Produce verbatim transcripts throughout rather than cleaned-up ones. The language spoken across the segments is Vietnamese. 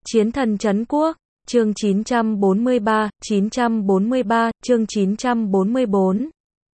Chiến thần trấn quốc, chương chín trăm bốn mươi ba, chín trăm bốn mươi ba, chương chín trăm bốn mươi bốn.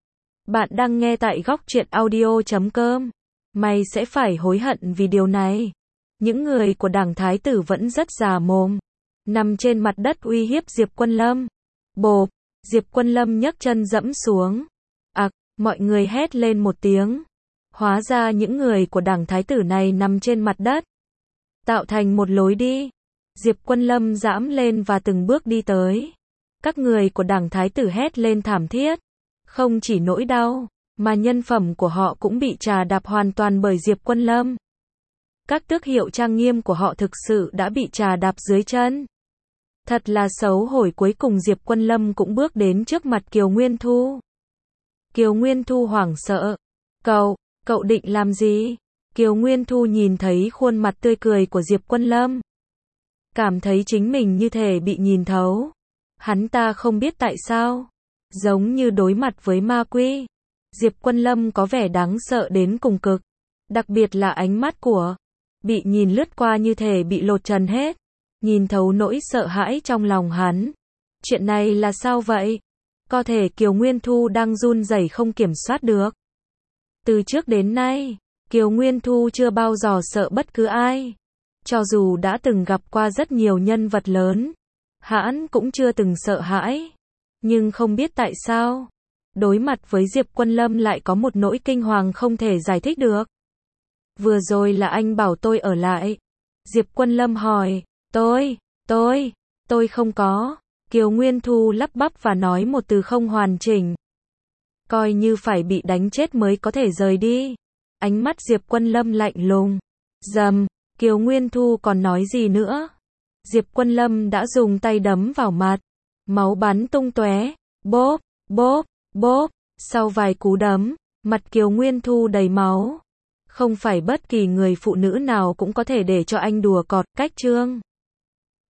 Bạn đang nghe tại góc truyện audio chấm com. Mày sẽ phải hối hận vì điều này. Những người của đảng Thái tử vẫn rất già mồm. Nằm trên mặt đất uy hiếp Diệp Quân Lâm. Bộp, Diệp Quân Lâm nhấc chân dẫm xuống. Ặc, mọi người hét lên một tiếng. Hóa ra những người của đảng Thái tử này nằm trên mặt đất. Tạo thành một lối đi. Diệp Quân Lâm giãm lên và từng bước đi tới. Các người của đảng Thái tử hét lên thảm thiết. Không chỉ nỗi đau, mà nhân phẩm của họ cũng bị trà đạp hoàn toàn bởi Diệp Quân Lâm. Các tước hiệu trang nghiêm của họ thực sự đã bị trà đạp dưới chân. Thật là xấu hổ. Cuối cùng Diệp Quân Lâm cũng bước đến trước mặt Kiều Nguyên Thu. Kiều Nguyên Thu hoảng sợ. Cậu, cậu định làm gì? Kiều Nguyên Thu nhìn thấy khuôn mặt tươi cười của Diệp Quân Lâm. Cảm thấy chính mình như thể bị nhìn thấu. Hắn ta không biết tại sao. Giống như đối mặt với ma quỷ. Diệp Quân Lâm có vẻ đáng sợ đến cùng cực. Đặc biệt là ánh mắt của. Bị nhìn lướt qua như thể bị lột trần hết. Nhìn thấu nỗi sợ hãi trong lòng hắn. Chuyện này là sao vậy? Có thể Kiều Nguyên Thu đang run rẩy không kiểm soát được. Từ trước đến nay, Kiều Nguyên Thu chưa bao giờ sợ bất cứ ai. Cho dù đã từng gặp qua rất nhiều nhân vật lớn, hắn cũng chưa từng sợ hãi. Nhưng không biết tại sao, đối mặt với Diệp Quân Lâm lại có một nỗi kinh hoàng không thể giải thích được. Vừa rồi là anh bảo tôi ở lại. Diệp Quân Lâm hỏi, tôi, tôi, tôi không có. Kiều Nguyên Thu lắp bắp và nói một từ không hoàn chỉnh. Coi như phải bị đánh chết mới có thể rời đi. Ánh mắt Diệp Quân Lâm lạnh lùng. Dầm, Kiều Nguyên Thu còn nói gì nữa? Diệp Quân Lâm đã dùng tay đấm vào mặt. Máu bắn tung tóe. Bốp, bốp, bốp. Sau vài cú đấm, mặt Kiều Nguyên Thu đầy máu. Không phải bất kỳ người phụ nữ nào cũng có thể để cho anh đùa cọt cách trương.